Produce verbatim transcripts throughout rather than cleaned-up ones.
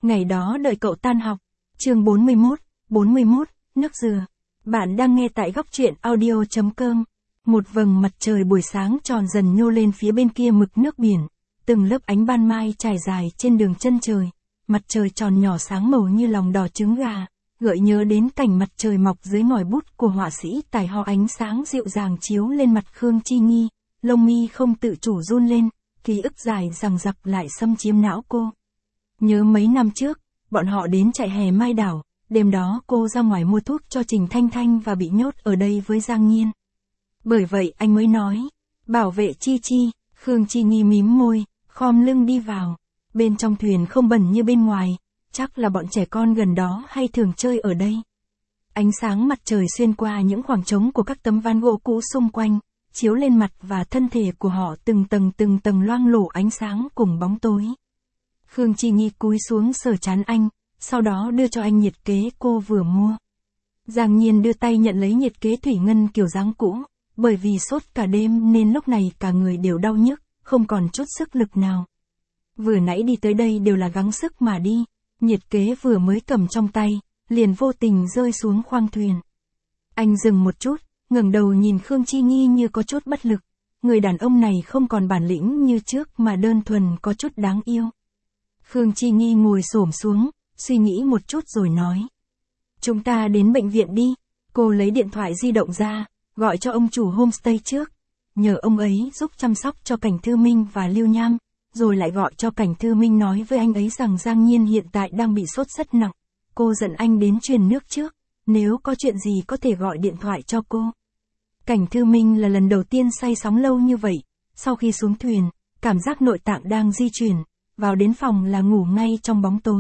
Ngày đó đợi cậu tan học. Chương bốn mươi mốt, bốn mươi mốt, nước dừa. Bạn đang nghe tại góc truyện audio chấm com. Một vầng mặt trời buổi sáng tròn dần nhô lên phía bên kia mực nước biển. Từng lớp ánh ban mai trải dài trên đường chân trời. Mặt trời tròn nhỏ sáng màu như lòng đỏ trứng gà, gợi nhớ đến cảnh mặt trời mọc dưới ngòi bút của họa sĩ tài ho. Ánh sáng dịu dàng chiếu lên mặt Khương Chi Nghi, lông mi không tự chủ run lên, ký ức dài dằng dặc lại xâm chiếm não cô. Nhớ mấy năm trước, bọn họ đến trại hè Mai Đảo, đêm đó cô ra ngoài mua thuốc cho Trình Thanh Thanh và bị nhốt ở đây với Giang Nhiên. Bởi vậy anh mới nói, bảo vệ Chi Chi. Khương Chi Nghi mím môi, khom lưng đi vào. Bên trong thuyền không bẩn như bên ngoài, chắc là bọn trẻ con gần đó hay thường chơi ở đây. Ánh sáng mặt trời xuyên qua những khoảng trống của các tấm ván gỗ cũ xung quanh, chiếu lên mặt và thân thể của họ từng tầng từng tầng loang lổ ánh sáng cùng bóng tối. Khương Chi Nghi cúi xuống sờ trán anh, sau đó đưa cho anh nhiệt kế cô vừa mua. Giang Nhiên đưa tay nhận lấy nhiệt kế thủy ngân kiểu dáng cũ, bởi vì sốt cả đêm nên lúc này cả người đều đau nhức, không còn chút sức lực nào. Vừa nãy đi tới đây đều là gắng sức mà đi, nhiệt kế vừa mới cầm trong tay, liền vô tình rơi xuống khoang thuyền. Anh dừng một chút, ngẩng đầu nhìn Khương Chi Nghi như có chút bất lực, người đàn ông này không còn bản lĩnh như trước mà đơn thuần có chút đáng yêu. Khương Chi Nghi ngồi xổm xuống, suy nghĩ một chút rồi nói. Chúng ta đến bệnh viện đi. Cô lấy điện thoại di động ra, gọi cho ông chủ homestay trước, nhờ ông ấy giúp chăm sóc cho Cảnh Thư Minh và Lưu Nham, rồi lại gọi cho Cảnh Thư Minh nói với anh ấy rằng Giang Nhiên hiện tại đang bị sốt rất nặng. Cô dẫn anh đến truyền nước trước, nếu có chuyện gì có thể gọi điện thoại cho cô. Cảnh Thư Minh là lần đầu tiên say sóng lâu như vậy, sau khi xuống thuyền, cảm giác nội tạng đang di chuyển, vào đến phòng là ngủ ngay trong bóng tối.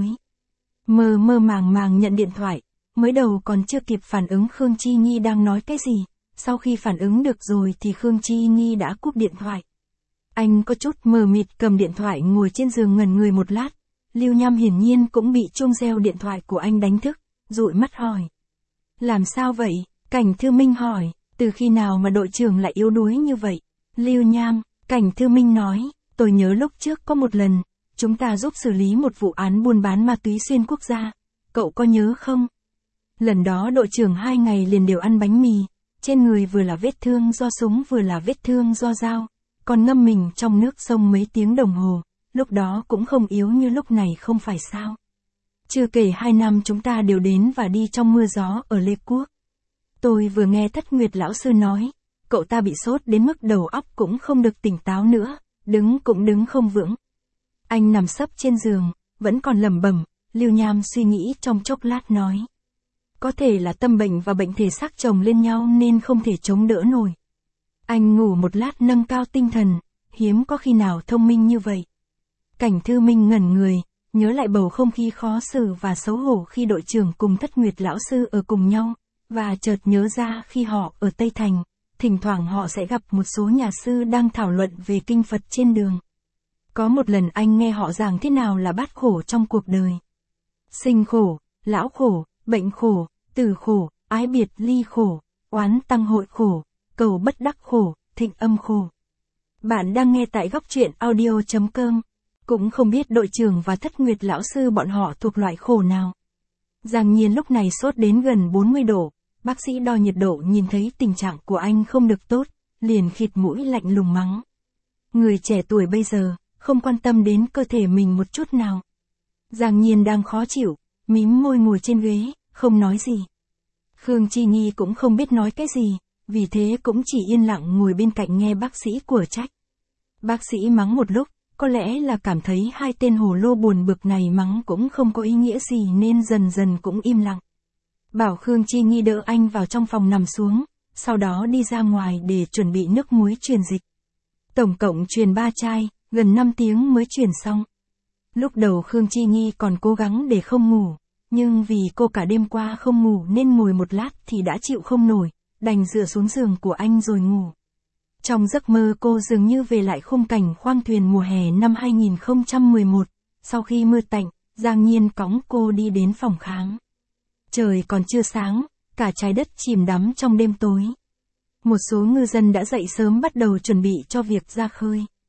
Mơ mơ màng màng nhận điện thoại, mới đầu còn chưa kịp phản ứng Khương Chi Nghi đang nói cái gì, sau khi phản ứng được rồi thì Khương Chi Nghi đã cúp điện thoại. Anh có chút mờ mịt cầm điện thoại ngồi trên giường ngẩn người một lát, Lưu Nham hiển nhiên cũng bị chuông reo điện thoại của anh đánh thức, dụi mắt hỏi. Làm sao vậy? Cảnh Thư Minh hỏi, từ khi nào mà đội trưởng lại yếu đuối như vậy? Lưu Nham, Cảnh Thư Minh nói, tôi nhớ lúc trước có một lần, chúng ta giúp xử lý một vụ án buôn bán ma túy xuyên quốc gia, cậu có nhớ không? Lần đó đội trưởng hai ngày liền đều ăn bánh mì, trên người vừa là vết thương do súng vừa là vết thương do dao, còn ngâm mình trong nước sông mấy tiếng đồng hồ, lúc đó cũng không yếu như lúc này không phải sao? Chưa kể hai năm chúng ta đều đến và đi trong mưa gió ở Lê Quốc. Tôi vừa nghe Thất Nguyệt lão sư nói, cậu ta bị sốt đến mức đầu óc cũng không được tỉnh táo nữa, đứng cũng đứng không vững. Anh nằm sấp trên giường, vẫn còn lẩm bẩm. Lưu Nham suy nghĩ trong chốc lát nói. Có thể là tâm bệnh và bệnh thể xác chồng lên nhau nên không thể chống đỡ nổi. Anh ngủ một lát nâng cao tinh thần, hiếm có khi nào thông minh như vậy. Cảnh Thư Minh ngẩn người, nhớ lại bầu không khí khó xử và xấu hổ khi đội trưởng cùng Thất Nguyệt lão sư ở cùng nhau, và chợt nhớ ra khi họ ở Tây Thành, thỉnh thoảng họ sẽ gặp một số nhà sư đang thảo luận về kinh Phật trên đường. Có một lần anh nghe họ giảng thế nào là bát khổ trong cuộc đời. Sinh khổ, lão khổ, bệnh khổ, tử khổ, ái biệt ly khổ, oán tăng hội khổ, cầu bất đắc khổ, thịnh âm khổ. Bạn đang nghe tại góc truyện audio chấm com. Cũng không biết đội trưởng và Thất Nguyệt lão sư bọn họ thuộc loại khổ nào. Giang Nhiên lúc này sốt đến gần bốn mươi độ, bác sĩ đo nhiệt độ nhìn thấy tình trạng của anh không được tốt, liền khịt mũi lạnh lùng mắng. Người trẻ tuổi bây giờ, không quan tâm đến cơ thể mình một chút nào. Giang Nhiên đang khó chịu, mím môi ngồi trên ghế, không nói gì. Khương Chi Nghi cũng không biết nói cái gì, vì thế cũng chỉ yên lặng ngồi bên cạnh nghe bác sĩ của trách. Bác sĩ mắng một lúc, có lẽ là cảm thấy hai tên hồ lô buồn bực này mắng cũng không có ý nghĩa gì nên dần dần cũng im lặng. Bảo Khương Chi Nghi đỡ anh vào trong phòng nằm xuống, sau đó đi ra ngoài để chuẩn bị nước muối truyền dịch. Tổng cộng truyền ba chai, gần năm tiếng mới truyền xong. Lúc đầu Khương Chi Nghi còn cố gắng để không ngủ, nhưng vì cô cả đêm qua không ngủ nên ngồi một lát thì đã chịu không nổi, đành dựa xuống giường của anh rồi ngủ. Trong giấc mơ cô dường như về lại khung cảnh khoang thuyền mùa hè năm hai nghìn không trăm mười một, sau khi mưa tạnh, Giang Nhiên cõng cô đi đến phòng khám. Trời còn chưa sáng, cả trái đất chìm đắm trong đêm tối. Một số ngư dân đã dậy sớm bắt đầu chuẩn bị cho việc ra khơi.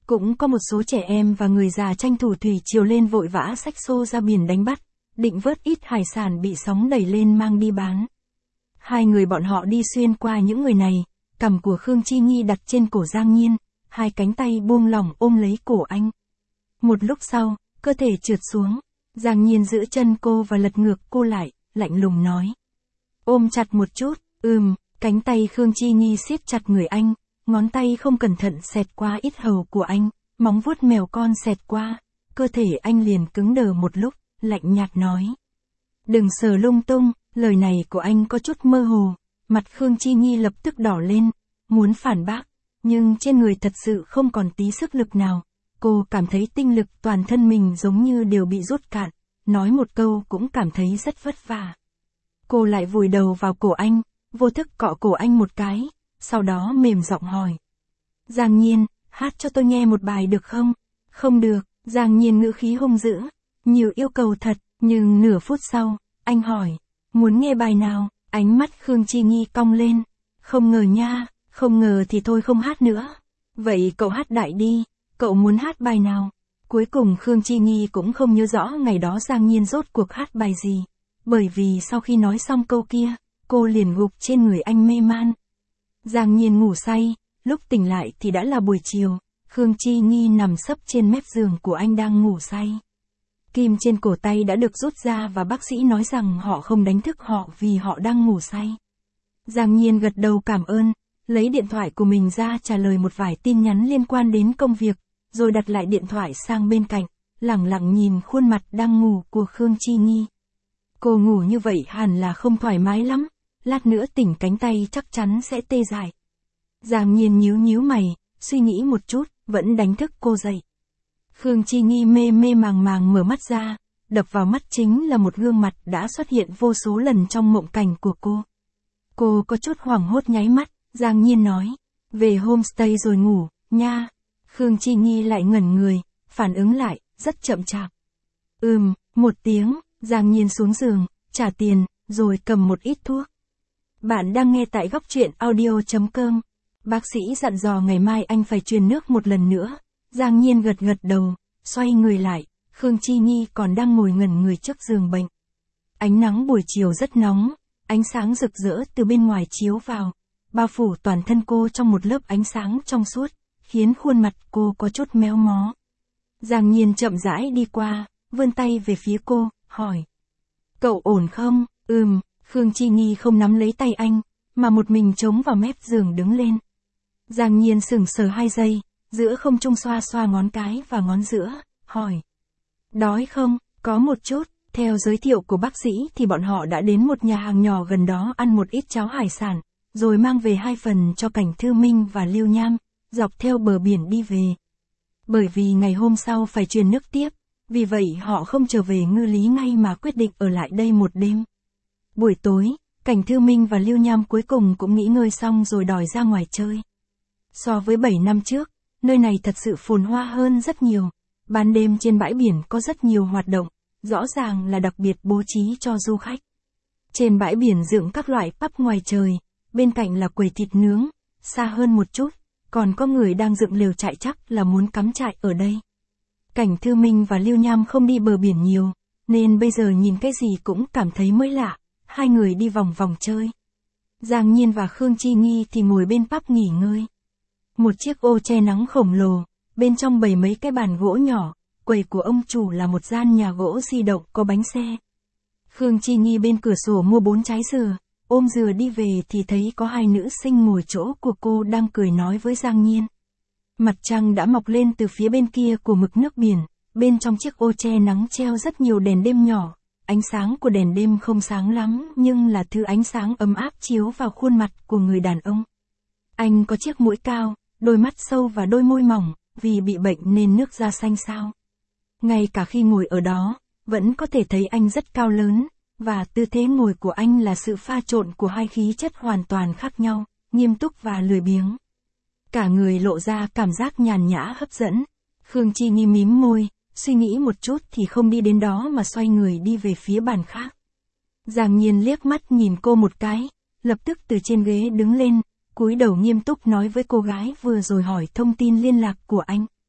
Cũng có một số trẻ em và người già tranh thủ thủy triều lên vội vã xách xô ra biển đánh bắt, định vớt ít hải sản bị sóng đẩy lên mang đi bán. Hai người bọn họ đi xuyên qua những người này, cằm của Khương Chi Nhi đặt trên cổ Giang Nhiên, hai cánh tay buông lỏng ôm lấy cổ anh. Một lúc sau, cơ thể trượt xuống, Giang Nhiên giữ chân cô và lật ngược cô lại, lạnh lùng nói. Ôm chặt một chút, ừm, cánh tay Khương Chi Nhi siết chặt người anh, ngón tay không cẩn thận xẹt qua ít hầu của anh, móng vuốt mèo con xẹt qua, cơ thể anh liền cứng đờ một lúc, lạnh nhạt nói. Đừng sờ lung tung, lời này của anh có chút mơ hồ, mặt Khương Chi Nhi lập tức đỏ lên, muốn phản bác, nhưng trên người thật sự không còn tí sức lực nào, cô cảm thấy tinh lực toàn thân mình giống như đều bị rút cạn, nói một câu cũng cảm thấy rất vất vả. Cô lại vùi đầu vào cổ anh, vô thức cọ cổ anh một cái, sau đó mềm giọng hỏi. Giang Nhiên, hát cho tôi nghe một bài được không? Không được, Giang Nhiên ngữ khí hung dữ, nhiều yêu cầu thật, nhưng nửa phút sau, anh hỏi, muốn nghe bài nào? Ánh mắt Khương Chi Nhi cong lên, không ngờ nha, không ngờ thì thôi không hát nữa. Vậy cậu hát đại đi, cậu muốn hát bài nào? Cuối cùng Khương Chi Nhi cũng không nhớ rõ ngày đó Giang Nhiên rốt cuộc hát bài gì, bởi vì sau khi nói xong câu kia, cô liền gục trên người anh mê man. Giang Nhiên ngủ say, lúc tỉnh lại thì đã là buổi chiều, Khương Chi Nhi nằm sấp trên mép giường của anh đang ngủ say. Kim trên cổ tay đã được rút ra và bác sĩ nói rằng họ không đánh thức họ vì họ đang ngủ say. Giang Nhiên gật đầu cảm ơn, lấy điện thoại của mình ra trả lời một vài tin nhắn liên quan đến công việc, rồi đặt lại điện thoại sang bên cạnh, lẳng lặng nhìn khuôn mặt đang ngủ của Khương Chi Nhi. Cô ngủ như vậy hẳn là không thoải mái lắm, lát nữa tỉnh cánh tay chắc chắn sẽ tê dại. Giang Nhiên nhíu nhíu mày, suy nghĩ một chút, vẫn đánh thức cô dậy. Khương Chi Nhi mê mê màng màng mở mắt ra, đập vào mắt chính là một gương mặt đã xuất hiện vô số lần trong mộng cảnh của cô. Cô có chút hoảng hốt nháy mắt, Giang Nhiên nói, về homestay rồi ngủ, nha. Khương Chi Nhi lại ngẩn người, phản ứng lại, rất chậm chạp. Ừm, một tiếng, Giang Nhiên xuống giường, trả tiền, rồi cầm một ít thuốc. Bạn đang nghe tại góc truyện audio chấm com. Bác sĩ dặn dò ngày mai anh phải truyền nước một lần nữa. Giang Nhiên gật gật đầu, xoay người lại, Khương Chi Nhi còn đang ngồi ngẩn người trước giường bệnh. Ánh nắng buổi chiều rất nóng, ánh sáng rực rỡ từ bên ngoài chiếu vào, bao phủ toàn thân cô trong một lớp ánh sáng trong suốt, khiến khuôn mặt cô có chút méo mó. Giang Nhiên chậm rãi đi qua, vươn tay về phía cô, hỏi. Cậu ổn không? Ừm, Khương Chi Nhi không nắm lấy tay anh, mà một mình chống vào mép giường đứng lên. Giang Nhiên sững sờ hai giây, giữa không trung xoa xoa ngón cái và ngón giữa, hỏi. Đói không? Có một chút. Theo giới thiệu của bác sĩ thì bọn họ đã đến một nhà hàng nhỏ gần đó ăn một ít cháo hải sản, rồi mang về hai phần cho Cảnh Thư Minh và Lưu Nham, dọc theo bờ biển đi về. Bởi vì ngày hôm sau phải truyền nước tiếp, vì vậy họ không trở về Ngư Lý ngay mà quyết định ở lại đây một đêm. Buổi tối, Cảnh Thư Minh và Lưu Nham cuối cùng cũng nghỉ ngơi xong rồi đòi ra ngoài chơi. So với bảy năm trước, nơi này thật sự phồn hoa hơn rất nhiều. Ban đêm trên bãi biển có rất nhiều hoạt động, rõ ràng là đặc biệt bố trí cho du khách. Trên bãi biển dựng các loại pub ngoài trời, bên cạnh là quầy thịt nướng, xa hơn một chút, còn có người đang dựng lều trại chắc là muốn cắm trại ở đây. Cảnh Thư Minh và Lưu Nham không đi bờ biển nhiều, nên bây giờ nhìn cái gì cũng cảm thấy mới lạ, hai người đi vòng vòng chơi. Giang Nhiên và Khương Chi Nhi thì ngồi bên pub nghỉ ngơi. Một chiếc ô che nắng khổng lồ, bên trong bày mấy cái bàn gỗ nhỏ, quầy của ông chủ là một gian nhà gỗ di động có bánh xe. Khương Chi Nhi bên cửa sổ mua bốn trái dừa, ôm dừa đi về thì thấy có hai nữ sinh ngồi chỗ của cô đang cười nói với Giang Nhiên. Mặt trăng đã mọc lên từ phía bên kia của mực nước biển, bên trong chiếc ô che nắng treo rất nhiều đèn đêm nhỏ, ánh sáng của đèn đêm không sáng lắm nhưng là thứ ánh sáng ấm áp chiếu vào khuôn mặt của người đàn ông. Anh có chiếc mũi cao, đôi mắt sâu và đôi môi mỏng, vì bị bệnh nên nước da xanh xao. Ngay cả khi ngồi ở đó, vẫn có thể thấy anh rất cao lớn, và tư thế ngồi của anh là sự pha trộn của hai khí chất hoàn toàn khác nhau, nghiêm túc và lười biếng. Cả người lộ ra cảm giác nhàn nhã hấp dẫn. Khương Chi Nhi mím môi, suy nghĩ một chút thì không đi đến đó mà xoay người đi về phía bàn khác. Giang Nhiên liếc mắt nhìn cô một cái, lập tức từ trên ghế đứng lên, cúi đầu nghiêm túc nói với cô gái vừa rồi hỏi thông tin liên lạc của anh.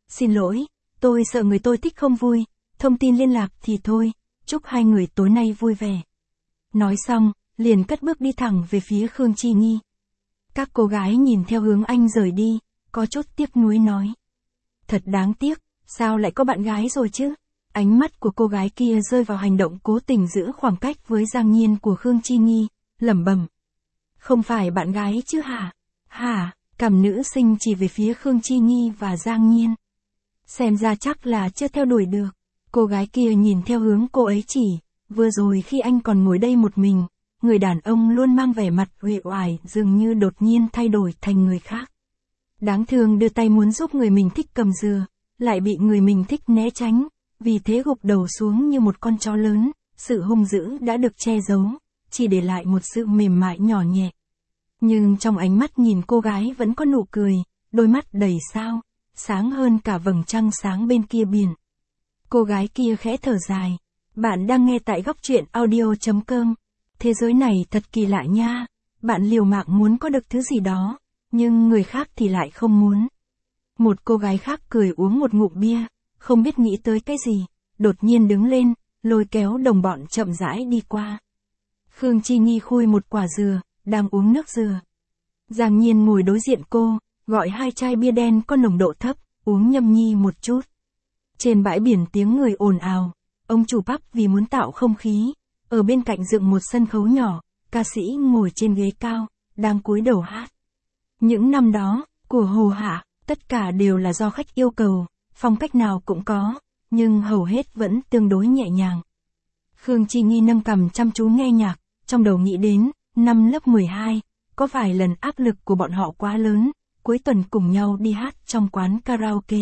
Xin lỗi, tôi sợ người tôi thích không vui, thông tin liên lạc thì thôi, chúc hai người tối nay vui vẻ. Nói xong, liền cất bước đi thẳng về phía Khương Chi Nghi. Các cô gái nhìn theo hướng anh rời đi, có chút tiếc nuối nói. Thật đáng tiếc, sao lại có bạn gái rồi chứ? Ánh mắt của cô gái kia rơi vào hành động cố tình giữ khoảng cách với Giang Nhiên của Khương Chi Nghi, lẩm bẩm. Không phải bạn gái chứ hả? Hả? Cằm nữ sinh chỉ về phía Khương Chi Nghi và Giang Nhiên. Xem ra chắc là chưa theo đuổi được. Cô gái kia nhìn theo hướng cô ấy chỉ, vừa rồi khi anh còn ngồi đây một mình, người đàn ông luôn mang vẻ mặt uể oải dường như đột nhiên thay đổi thành người khác. Đáng thương đưa tay muốn giúp người mình thích cầm dừa, lại bị người mình thích né tránh, vì thế gục đầu xuống như một con chó lớn, sự hung dữ đã được che giấu, chỉ để lại một sự mềm mại nhỏ nhẹ. Nhưng trong ánh mắt nhìn cô gái vẫn có nụ cười, đôi mắt đầy sao, sáng hơn cả vầng trăng sáng bên kia biển. Cô gái kia khẽ thở dài. Bạn đang nghe tại góc truyện audio chấm com. Thế giới này thật kỳ lạ nha. Bạn liều mạng muốn có được thứ gì đó, nhưng người khác thì lại không muốn. Một cô gái khác cười uống một ngụm bia, không biết nghĩ tới cái gì, đột nhiên đứng lên, lôi kéo đồng bọn chậm rãi đi qua. Khương Chi Nghi khui một quả dừa, đang uống nước dừa. Giang Nhiên ngồi đối diện cô, gọi hai chai bia đen có nồng độ thấp, uống nhâm nhi một chút. Trên bãi biển tiếng người ồn ào, ông chủ pub vì muốn tạo không khí, ở bên cạnh dựng một sân khấu nhỏ, ca sĩ ngồi trên ghế cao, đang cúi đầu hát. Những năm đó, của Hồ Hạ, tất cả đều là do khách yêu cầu, phong cách nào cũng có, nhưng hầu hết vẫn tương đối nhẹ nhàng. Khương Chi Nghi nâng cằm chăm chú nghe nhạc, trong đầu nghĩ đến, năm lớp mười hai, có vài lần áp lực của bọn họ quá lớn, cuối tuần cùng nhau đi hát trong quán karaoke.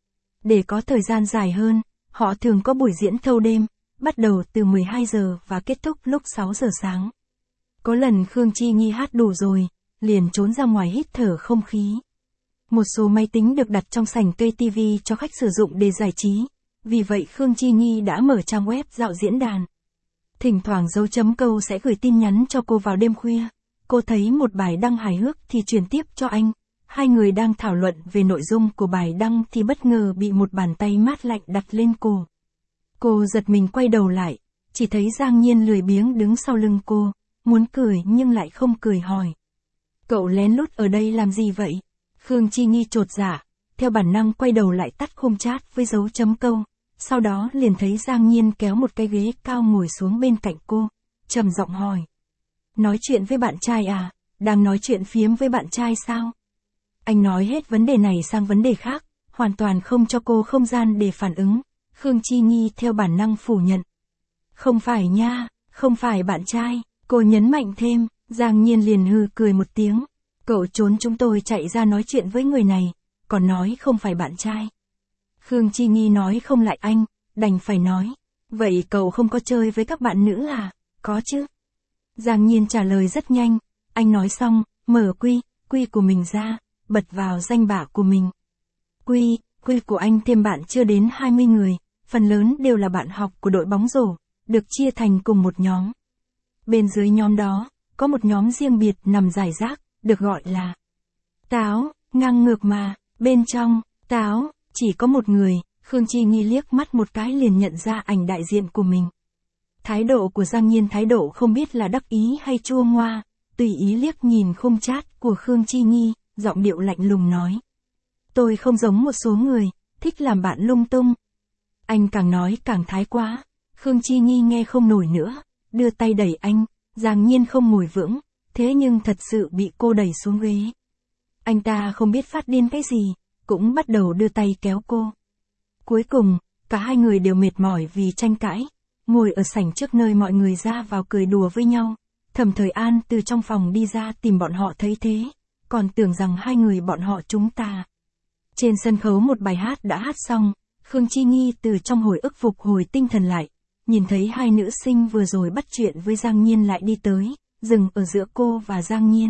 Để có thời gian dài hơn, họ thường có buổi diễn thâu đêm, bắt đầu từ mười hai giờ và kết thúc lúc sáu giờ sáng. Có lần Khương Chi Nghi hát đủ rồi, liền trốn ra ngoài hít thở không khí. Một số máy tính được đặt trong sảnh cây ti vi cho khách sử dụng để giải trí, vì vậy Khương Chi Nghi đã mở trang web dạo diễn đàn. Thỉnh thoảng dấu chấm câu sẽ gửi tin nhắn cho cô vào đêm khuya. Cô thấy một bài đăng hài hước thì truyền tiếp cho anh. Hai người đang thảo luận về nội dung của bài đăng thì bất ngờ bị một bàn tay mát lạnh đặt lên cổ. Cô giật mình quay đầu lại, chỉ thấy Giang Nhiên lười biếng đứng sau lưng cô, muốn cười nhưng lại không cười hỏi. Cậu lén lút ở đây làm gì vậy? Khương Chi Nghi chột dạ, theo bản năng quay đầu lại tắt khung chat với dấu chấm câu, sau đó liền thấy Giang Nhiên kéo một cái ghế cao ngồi xuống bên cạnh cô, trầm giọng hỏi. Nói chuyện với bạn trai à? Đang nói chuyện phiếm với bạn trai sao? Anh nói hết vấn đề này sang vấn đề khác, hoàn toàn không cho cô không gian để phản ứng. Khương Chi Nghi theo bản năng phủ nhận. Không phải nha, không phải bạn trai, cô nhấn mạnh thêm. Giang Nhiên liền hừ cười một tiếng. Cậu trốn chúng tôi chạy ra nói chuyện với người này, còn nói không phải bạn trai. Khương Chi Nghi nói không lại anh, đành phải nói. Vậy cậu không có chơi với các bạn nữ à? Có chứ. Giang Nhiên trả lời rất nhanh. Anh nói xong, mở quy, quy của mình ra, bật vào danh bạ của mình. Quy, quy của anh thêm bạn chưa đến hai mươi người, phần lớn đều là bạn học của đội bóng rổ, được chia thành cùng một nhóm. Bên dưới nhóm đó, có một nhóm riêng biệt nằm rải rác, được gọi là Táo, ngang ngược mà, bên trong, Táo, chỉ có một người. Khương Chi Nghi liếc mắt một cái liền nhận ra ảnh đại diện của mình. Thái độ của Giang Nhiên thái độ không biết là đắc ý hay chua ngoa, tùy ý liếc nhìn khung chat của Khương Chi Nghi, giọng điệu lạnh lùng nói. Tôi không giống một số người, thích làm bạn lung tung. Anh càng nói càng thái quá. Khương Chi Nghi nghe không nổi nữa, đưa tay đẩy anh. Giang Nhiên không ngồi vững, thế nhưng thật sự bị cô đẩy xuống ghế. Anh ta không biết phát điên cái gì, cũng bắt đầu đưa tay kéo cô. Cuối cùng, cả hai người đều mệt mỏi vì tranh cãi, ngồi ở sảnh trước nơi mọi người ra vào cười đùa với nhau. Thẩm Thời An từ trong phòng đi ra tìm bọn họ thấy thế, còn tưởng rằng hai người bọn họ chúng ta. Trên sân khấu một bài hát đã hát xong, Khương Chi Nghi từ trong hồi ức phục hồi tinh thần lại, nhìn thấy hai nữ sinh vừa rồi bắt chuyện với Giang Nhiên lại đi tới, dừng ở giữa cô và Giang Nhiên.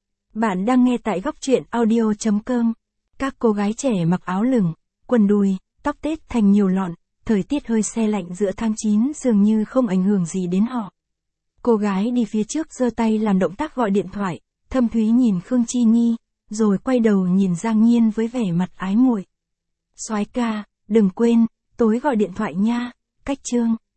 Bạn đang nghe tại góc truyện audio chấm com. Các cô gái trẻ mặc áo lửng, quần đùi, tóc tết thành nhiều lọn, thời tiết hơi se lạnh giữa tháng chín dường như không ảnh hưởng gì đến họ. Cô gái đi phía trước giơ tay làm động tác gọi điện thoại, thâm thúy nhìn Khương Chi Nghi, rồi quay đầu nhìn Giang Nhiên với vẻ mặt ái muội. Soái ca, đừng quên, tối gọi điện thoại nha. Cách chương.